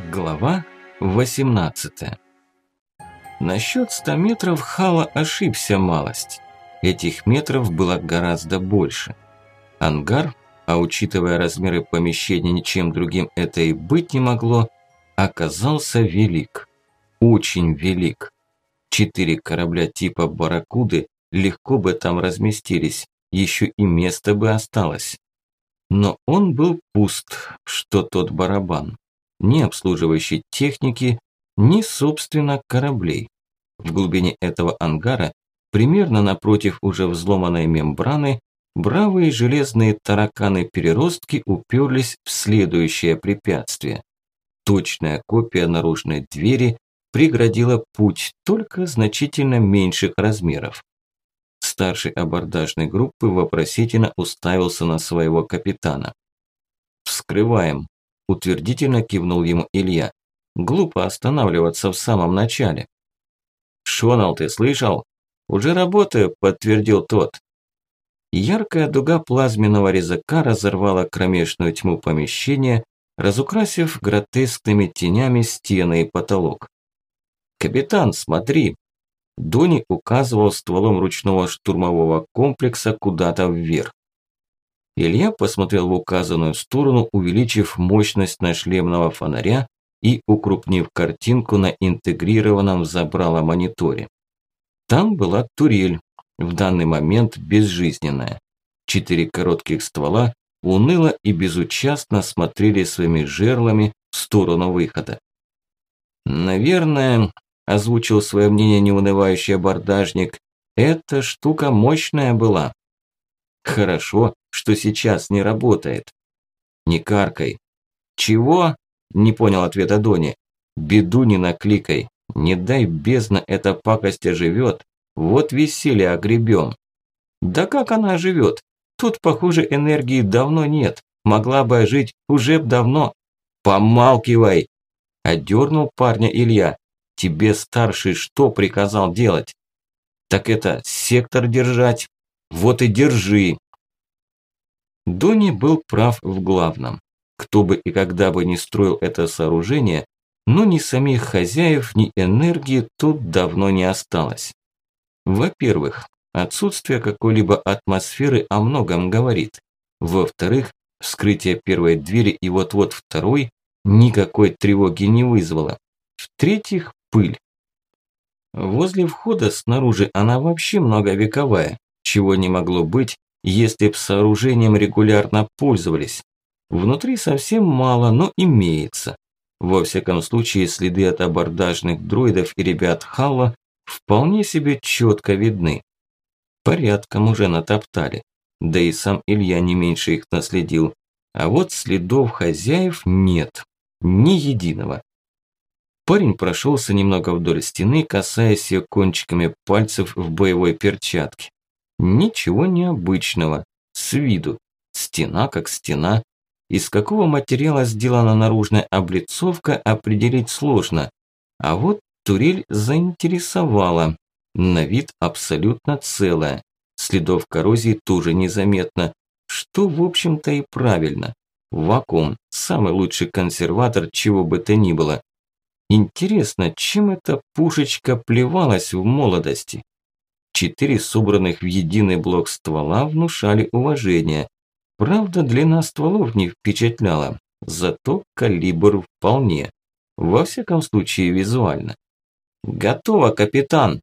Глава 18. Насчет 100 метров Хала ошибся малость. Этих метров было гораздо больше. Ангар, а учитывая размеры помещения, ничем другим это и быть не могло, оказался велик. Очень велик. 4 корабля типа «Барракуды» легко бы там разместились, еще и место бы осталось. Но он был пуст, что тот барабан. Ни обслуживающей техники, ни, собственно, кораблей. В глубине этого ангара, примерно напротив уже взломанной мембраны, бравые железные тараканы-переростки уперлись в следующее препятствие. Точная копия наружной двери преградила путь, только значительно меньших размеров. Старший абордажной группы вопросительно уставился на своего капитана. «Вскрываем», – утвердительно кивнул ему Илья. «Глупо останавливаться в самом начале». «Шонал, ты слышал? Уже работаю», – подтвердил тот. Яркая дуга плазменного резака разорвала кромешную тьму помещения, разукрасив гротескными тенями стены и потолок. «Капитан, смотри!» Дони указывал стволом ручного штурмового комплекса куда-то вверх. Илья посмотрел в указанную сторону, увеличив мощность нашлемного фонаря и укрупнив картинку на интегрированном в забрало мониторе. Там была турель, в данный момент безжизненная. 4 коротких ствола уныло и безучастно смотрели своими жерлами в сторону выхода. «Наверное, – озвучил свое мнение неунывающий абордажник, – эта штука мощная была. Хорошо, что сейчас не работает. Не каркай». «Чего?» – не понял ответа Дони. «Беду не накликай. Не дай бездна, эта пакость оживет. Вот веселье огребем». «Да как она оживет? Тут, похоже, энергии давно нет. Могла бы ожить уже б давно». «Помалкивай!» – одернул парня Илья. «Тебе старший что приказал делать?» «Так это, сектор держать. Вот и держи». Дони был прав в главном. Кто бы и когда бы ни строил это сооружение, но ни самих хозяев, ни энергии тут давно не осталось. Во-первых, отсутствие какой-либо атмосферы о многом говорит. Во-вторых, вскрытие первой двери и вот-вот второй никакой тревоги не вызвало. В-третьих, пыль. Возле входа снаружи она вообще многовековая, чего не могло быть, если б сооружением регулярно пользовались. Внутри совсем мало, но имеется. Во всяком случае, следы от абордажных дроидов и ребят Халла вполне себе четко видны. Порядком уже натоптали, да и сам Илья не меньше их наследил. А вот следов хозяев нет, ни единого. Парень прошелся немного вдоль стены, касаясь ее кончиками пальцев в боевой перчатке. Ничего необычного, с виду. Стена как стена. Из какого материала сделана наружная облицовка, определить сложно. А вот турель заинтересовала. На вид абсолютно целая. Следов коррозии тоже незаметно. Что, в общем-то, и правильно. Вакуум – самый лучший консерватор чего бы то ни было. Интересно, чем эта пушечка плевалась в молодости? 4 собранных в единый блок ствола внушали уважение. Правда, длина стволов не впечатляла, зато калибр вполне. Во всяком случае, визуально. «Готово, капитан!»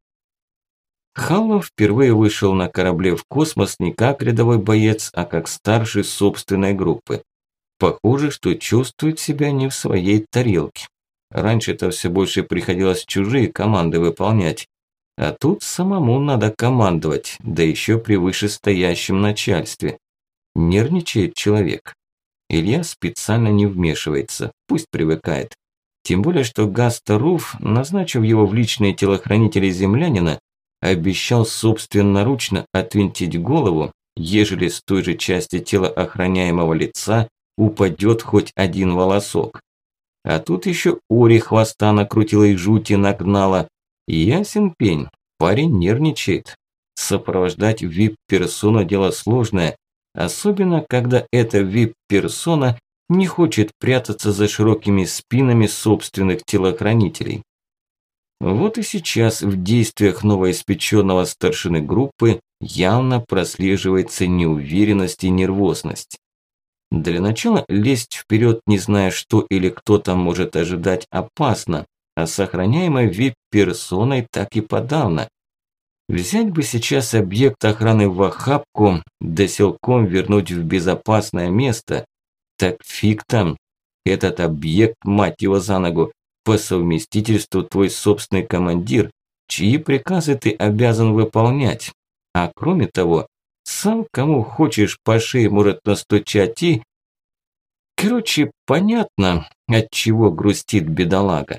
Халла впервые вышел на корабле в космос не как рядовой боец, а как старший собственной группы. Похоже, что чувствует себя не в своей тарелке. Раньше-то все больше приходилось чужие команды выполнять. А тут самому надо командовать, да еще при вышестоящем начальстве. Нервничает человек. Илья специально не вмешивается, пусть привыкает. Тем более, что Гаста-Руф, назначив его в личные телохранители землянина, обещал собственноручно отвинтить голову, ежели с той же части тела охраняемого лица упадет хоть один волосок. А тут еще Ори хвоста накрутила и жути нагнала. Ясен пень, парень нервничает. Сопровождать вип-персону дело сложное, особенно когда эта вип-персона не хочет прятаться за широкими спинами собственных телохранителей. Вот и сейчас в действиях новоиспеченного старшины группы явно прослеживается неуверенность и нервозность. Для начала лезть вперед, не зная, что или кто там может ожидать, опасно, а с охраняемой вип-персоной так и подавно. Взять бы сейчас объект охраны в охапку, да силком вернуть в безопасное место. Так фиг там. Этот объект, мать его за ногу, по совместительству твой собственный командир, чьи приказы ты обязан выполнять. А кроме того, сам кому хочешь по шее может настучать и... Короче, понятно, от чего грустит бедолага.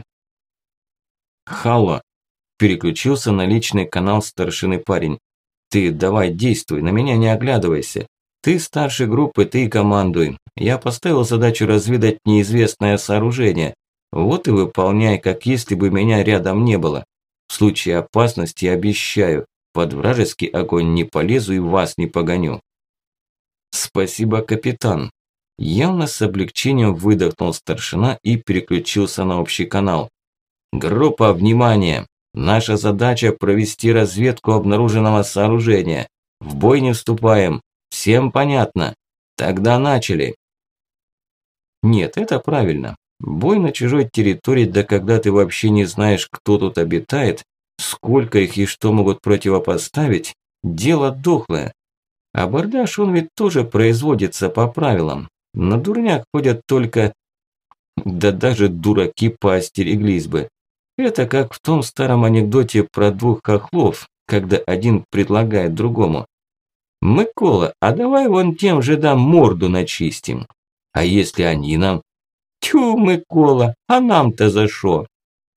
Халло. Переключился на личный канал старшины парень. Ты давай действуй, на меня не оглядывайся. Ты старший группы, ты и командуй. Я поставил задачу разведать неизвестное сооружение. Вот и выполняй, как если бы меня рядом не было. В случае опасности обещаю, под вражеский огонь не полезу и вас не погоню. Спасибо, капитан. Явно с облегчением выдохнул старшина и переключился на общий канал. Группа, внимание! Наша задача провести разведку обнаруженного сооружения. В бой не вступаем. Всем понятно? Тогда начали. Нет, это правильно. Бой на чужой территории, да когда ты вообще не знаешь, кто тут обитает, сколько их и что могут противопоставить, дело дохлое. Абордаж он ведь тоже производится по правилам. На дурняк ходят только... Да даже дураки поостереглись бы. Это как в том старом анекдоте про двух хохлов, когда один предлагает другому. «Микола, а давай вон тем же дам морду начистим. А если они нам?» «Тю, Микола, а нам-то за шо?»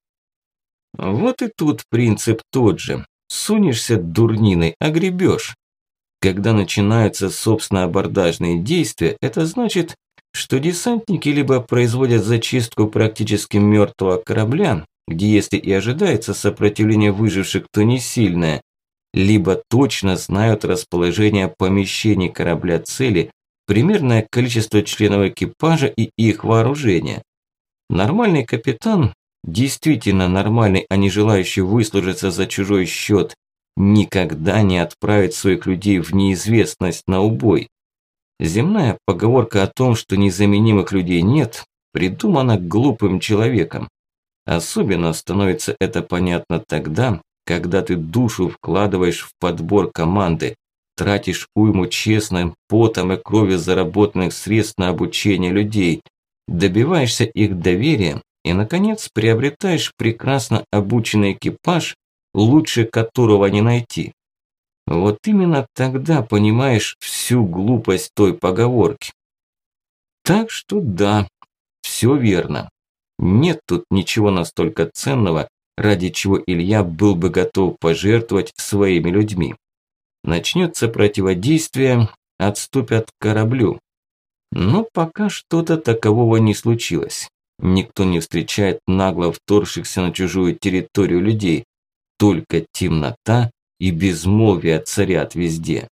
Вот и тут принцип тот же. Сунешься дурниной, огребешь. Когда начинаются, собственно, абордажные действия, это значит, что десантники либо производят зачистку практически мертвого корабля, где если и ожидается сопротивление выживших, то не сильное, либо точно знают расположение помещений корабля цели, примерное количество членов экипажа и их вооружения. Нормальный капитан, действительно нормальный, а не желающий выслужиться за чужой счет, никогда не отправит своих людей в неизвестность на убой. Земная поговорка о том, что незаменимых людей нет, придумана глупым человеком. Особенно становится это понятно тогда, когда ты душу вкладываешь в подбор команды, тратишь уйму честным потом и кровью заработанных средств на обучение людей, добиваешься их доверия и, наконец, приобретаешь прекрасно обученный экипаж, лучше которого не найти. Вот именно тогда понимаешь всю глупость той поговорки. Так что да, все верно. Нет тут ничего настолько ценного, ради чего Илья был бы готов пожертвовать своими людьми. Начнется противодействие, отступят к кораблю. Но пока что-то такового не случилось. Никто не встречает нагло вторгшихся на чужую территорию людей. Только темнота и безмолвие царят везде.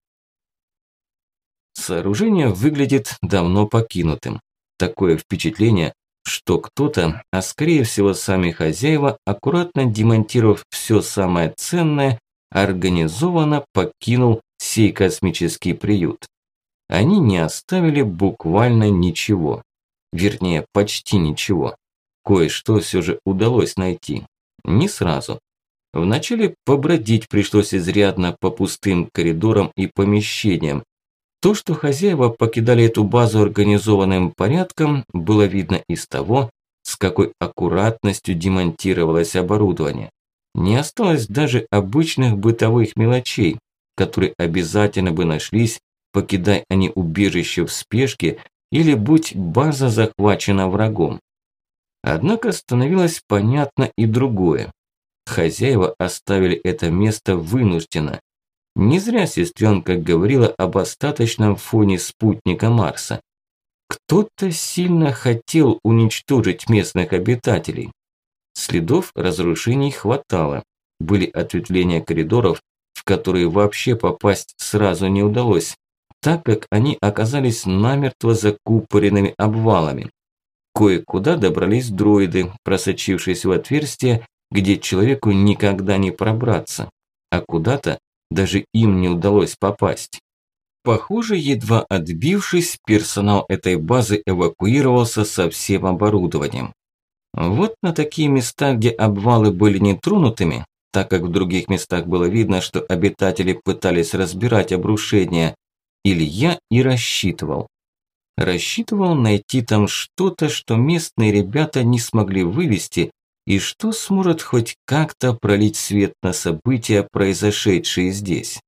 Сооружение выглядит давно покинутым. Такое впечатление, что кто-то, а скорее всего сами хозяева, аккуратно демонтировав все самое ценное, организованно покинул сей космический приют. Они не оставили буквально ничего. Вернее, почти ничего. Кое-что все же удалось найти. Не сразу. Вначале побродить пришлось изрядно по пустым коридорам и помещениям. То, что хозяева покидали эту базу организованным порядком, было видно из того, с какой аккуратностью демонтировалось оборудование. Не осталось даже обычных бытовых мелочей, которые обязательно бы нашлись, покидай они убежище в спешке или будь база захвачена врагом. Однако становилось понятно и другое. Хозяева оставили это место вынужденно. Не зря сестренка говорила об остаточном фоне спутника Марса. Кто-то сильно хотел уничтожить местных обитателей. Следов разрушений хватало. Были ответвления коридоров, в которые вообще попасть сразу не удалось. так как они оказались намертво закупоренными обвалами. Кое-куда добрались дроиды, просочившись в отверстие, где человеку никогда не пробраться, а куда-то даже им не удалось попасть. Похоже, едва отбившись, персонал этой базы эвакуировался со всем оборудованием. Вот на такие места, где обвалы были нетронутыми, так как в других местах было видно, что обитатели пытались разбирать обрушения, Илья и рассчитывал. Рассчитывал найти там что-то, что местные ребята не смогли вывести, и что сможет хоть как-то пролить свет на события, произошедшие здесь.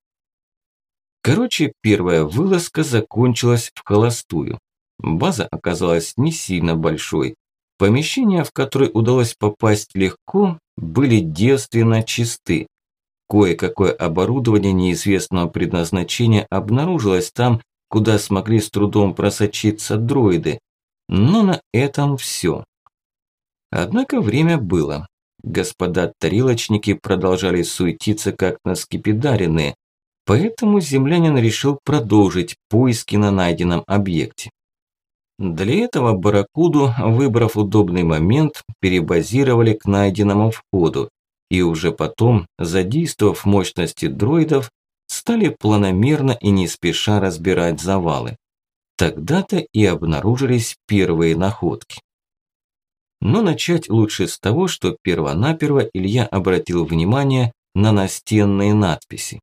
Короче, первая вылазка закончилась в холостую. База оказалась не сильно большой. Помещения, в которые удалось попасть легко, были девственно чисты. Кое-какое оборудование неизвестного предназначения обнаружилось там, куда смогли с трудом просочиться дроиды. Но на этом все. Однако время было. Господа тарелочники продолжали суетиться, как наскепидаренные, поэтому землянин решил продолжить поиски на найденном объекте. Для этого барракуду, выбрав удобный момент, перебазировали к найденному входу и уже потом, задействовав мощности дроидов, стали планомерно и не спеша разбирать завалы. Тогда-то и обнаружились первые находки. Но начать лучше с того, что первонаперво Илья обратил внимание на настенные надписи.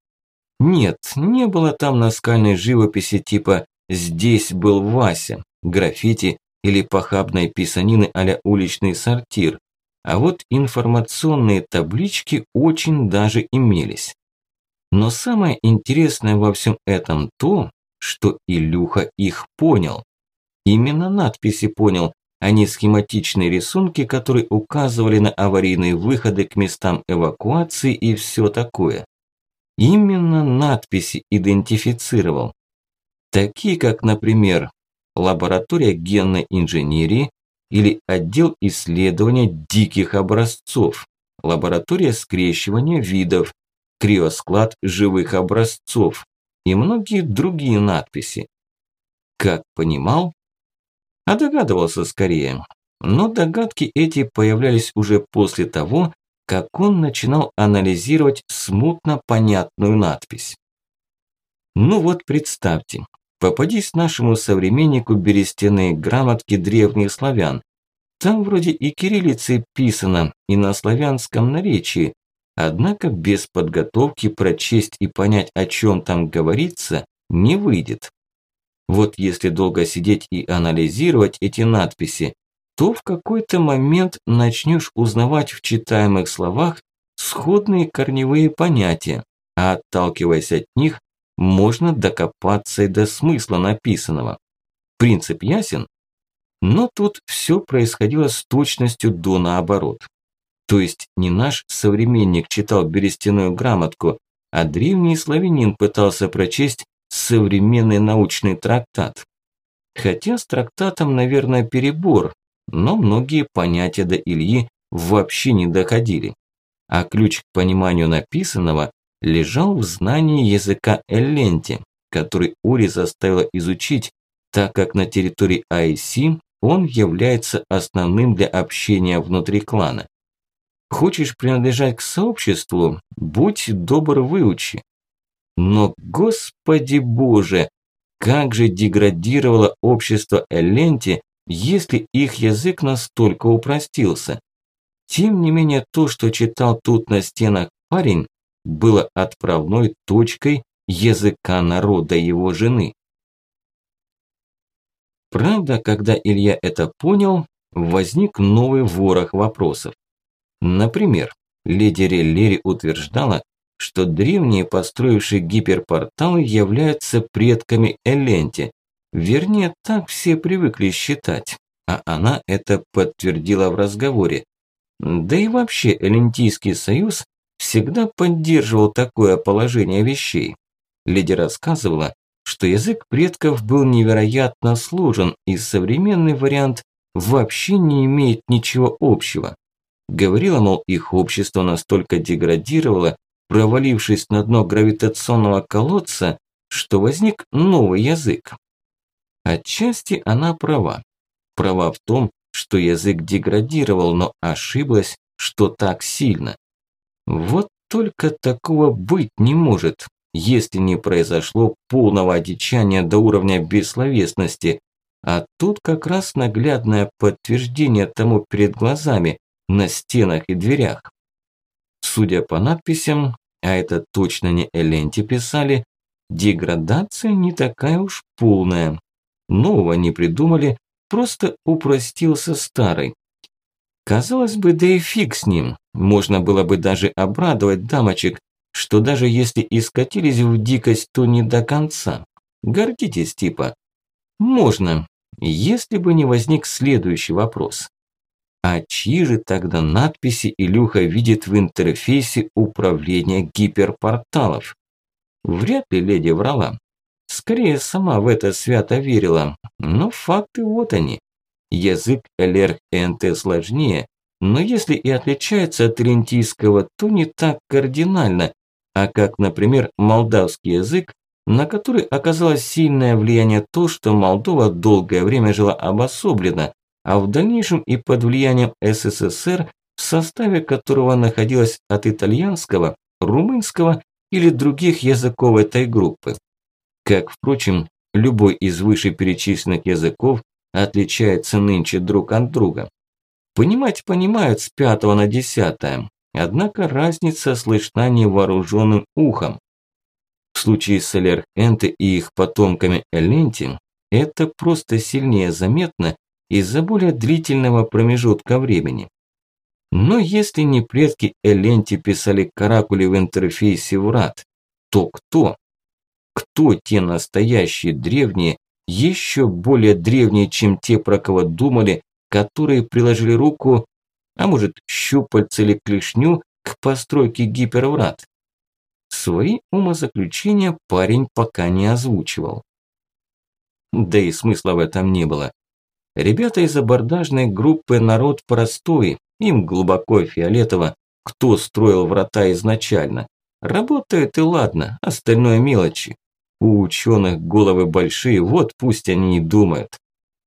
Нет, не было там наскальной живописи типа «Здесь был Вася», граффити или похабной писанины а-ля уличный сортир, а вот информационные таблички очень даже имелись. Но самое интересное во всем этом то, что Илюха их понял. Именно надписи понял, а не схематичные рисунки, которые указывали на аварийные выходы к местам эвакуации и все такое. Именно надписи идентифицировал. Такие как, например, лаборатория генной инженерии или отдел исследования диких образцов, лаборатория скрещивания видов, криосклад живых образцов и многие другие надписи. Как понимал? А догадывался скорее. Но догадки эти появлялись уже после того, как он начинал анализировать смутно понятную надпись. Ну вот представьте, попадись нашему современнику берестяные грамотки древних славян. Там вроде и кириллицей писано, и на славянском наречии, однако без подготовки прочесть и понять, о чем там говорится, не выйдет. Вот если долго сидеть и анализировать эти надписи, то в какой-то момент начнешь узнавать в читаемых словах сходные корневые понятия, а отталкиваясь от них, можно докопаться и до смысла написанного. Принцип ясен? Но тут все происходило с точностью до наоборот. То есть не наш современник читал берестяную грамотку, а древний славянин пытался прочесть современный научный трактат. Хотя с трактатом, наверное, перебор, но многие понятия до Ильи вообще не доходили. А ключ к пониманию написанного лежал в знании языка Элленти, который Ори заставила изучить, так как на территории IC он является основным для общения внутри клана. Хочешь принадлежать к сообществу? Будь добр, выучи. Но, господи боже, как же деградировало общество Элленти, если их язык настолько упростился. Тем не менее, то, что читал тут на стенах парень, было отправной точкой языка народа его жены. Правда, когда Илья это понял, возник новый ворох вопросов. Например, леди Реллери утверждала, что древние, построившие гиперпорталы, являются предками Элленти. Вернее, так все привыкли считать, а она это подтвердила в разговоре. Да и вообще Эллентийский союз всегда поддерживал такое положение вещей. Леди рассказывала, что язык предков был невероятно сложен, и современный вариант вообще не имеет ничего общего. Говорила, мол, их общество настолько деградировало, провалившись на дно гравитационного колодца, что возник новый язык. Отчасти она права. Права в том, что язык деградировал, но ошиблась, что так сильно. Вот только такого быть не может, если не произошло полного одичания до уровня бессловесности, а тут как раз наглядное подтверждение тому перед глазами, на стенах и дверях. Судя по надписям, а это точно не Эленти писали, деградация не такая уж полная. Нового не придумали, просто упростился старый. Казалось бы, да и фиг с ним, можно было бы даже обрадовать дамочек, что даже если и скатились в дикость, то не до конца. Гордитесь типа. Можно, если бы не возник следующий вопрос. А чьи же тогда надписи Илюха видит в интерфейсе управления гиперпорталов? Вряд ли леди врала. Скорее, сама в это свято верила. Но факты вот они. Язык ЛРНТ сложнее, но если и отличается от элентийского, то не так кардинально, а как, например, молдавский язык, на который оказалось сильное влияние то, что Молдова долгое время жила обособленно, а в дальнейшем и под влиянием СССР, в составе которого находилось от итальянского, румынского или других языков этой группы. Как, впрочем, любой из вышеперечисленных языков отличается нынче друг от друга. Понимать понимают с 5 на 10, однако разница слышна невооруженным ухом. В случае с Элерхенте и их потомками Эленти это просто сильнее заметно из-за более длительного промежутка времени. Но если не предки Эленти писали каракули в интерфейсе врат, то кто? Кто те настоящие древние, еще более древние, чем те, про кого думали, которые приложили руку, а может щупальце или клешню к постройке гиперврат? Свои умозаключения парень пока не озвучивал. Да и смысла в этом не было. Ребята из абордажной группы народ простой, им глубоко фиолетово, кто строил врата изначально. Работают и ладно, остальное мелочи. У ученых головы большие, вот пусть они и думают.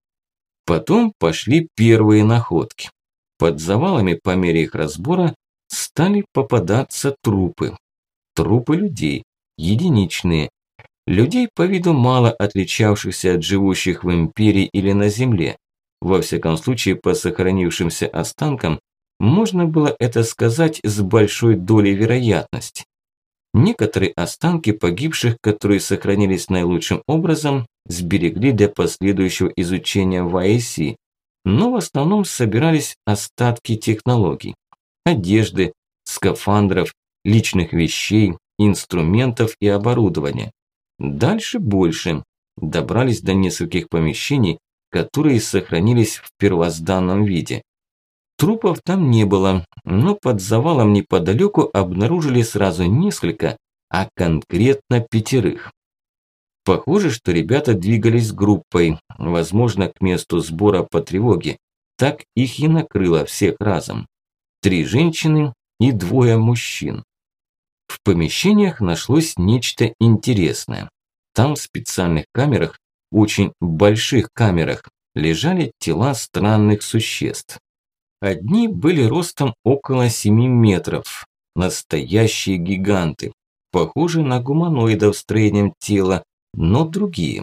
Потом пошли первые находки. Под завалами по мере их разбора стали попадаться трупы. Трупы людей, единичные. Людей по виду мало отличавшихся от живущих в империи или на земле. Во всяком случае, по сохранившимся останкам можно было это сказать с большой долей вероятности. Некоторые останки погибших, которые сохранились наилучшим образом, сберегли для последующего изучения в АЭСи, но в основном собирались остатки технологий, одежды, скафандров, личных вещей, инструментов и оборудования. Дальше больше. Добрались до нескольких помещений, которые сохранились в первозданном виде. Трупов там не было, но под завалом неподалеку обнаружили сразу несколько, а конкретно 5. Похоже, что ребята двигались группой, возможно, к месту сбора по тревоге. Так их и накрыло всех разом. 3 женщины и 2 мужчин. В помещениях нашлось нечто интересное. Там в специальных камерах, очень больших камерах, лежали тела странных существ. Одни были ростом около 7 метров. Настоящие гиганты. Похожи на гуманоидов строением тела, но другие.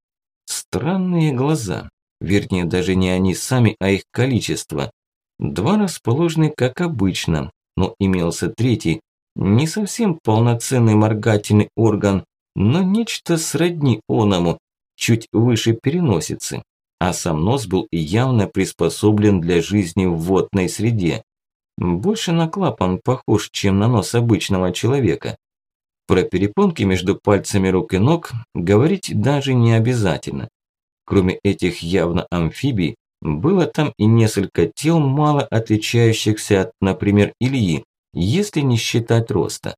Странные глаза. Вернее, даже не они сами, а их количество. 2 расположены как обычно, но имелся 3, не совсем полноценный моргательный орган, но нечто сродни оному, чуть выше переносицы. А сам нос был явно приспособлен для жизни в водной среде. Больше на клапан похож, чем на нос обычного человека. Про перепонки между пальцами рук и ног говорить даже не обязательно. Кроме этих явно амфибий, было там и несколько тел, мало отличающихся от, например, Ильи, если не считать роста.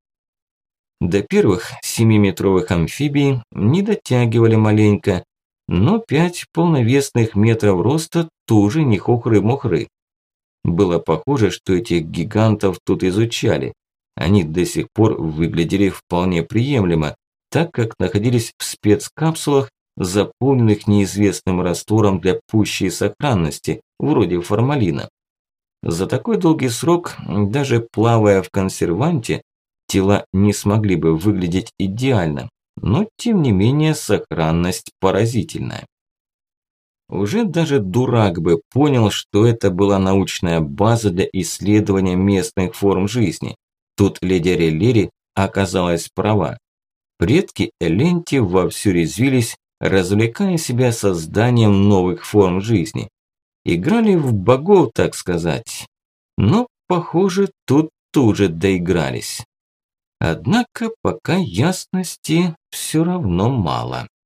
До первых 7-метровых амфибий не дотягивали маленько, но 5 полновесных метров роста тоже не хухры-мухры. Было похоже, что этих гигантов тут изучали. Они до сих пор выглядели вполне приемлемо, так как находились в спецкапсулах, заполненных неизвестным раствором для пущей сохранности, вроде формалина. За такой долгий срок, даже плавая в консерванте, тела не смогли бы выглядеть идеально, но тем не менее сохранность поразительная. Уже даже дурак бы понял, что это была научная база для исследования местных форм жизни. Тут леди Реллери оказалась права. Предки Эленти вовсю резвились, развлекая себя созданием новых форм жизни. Играли в богов, так сказать. Но, похоже, тут тоже доигрались. Однако пока ясности все равно мало.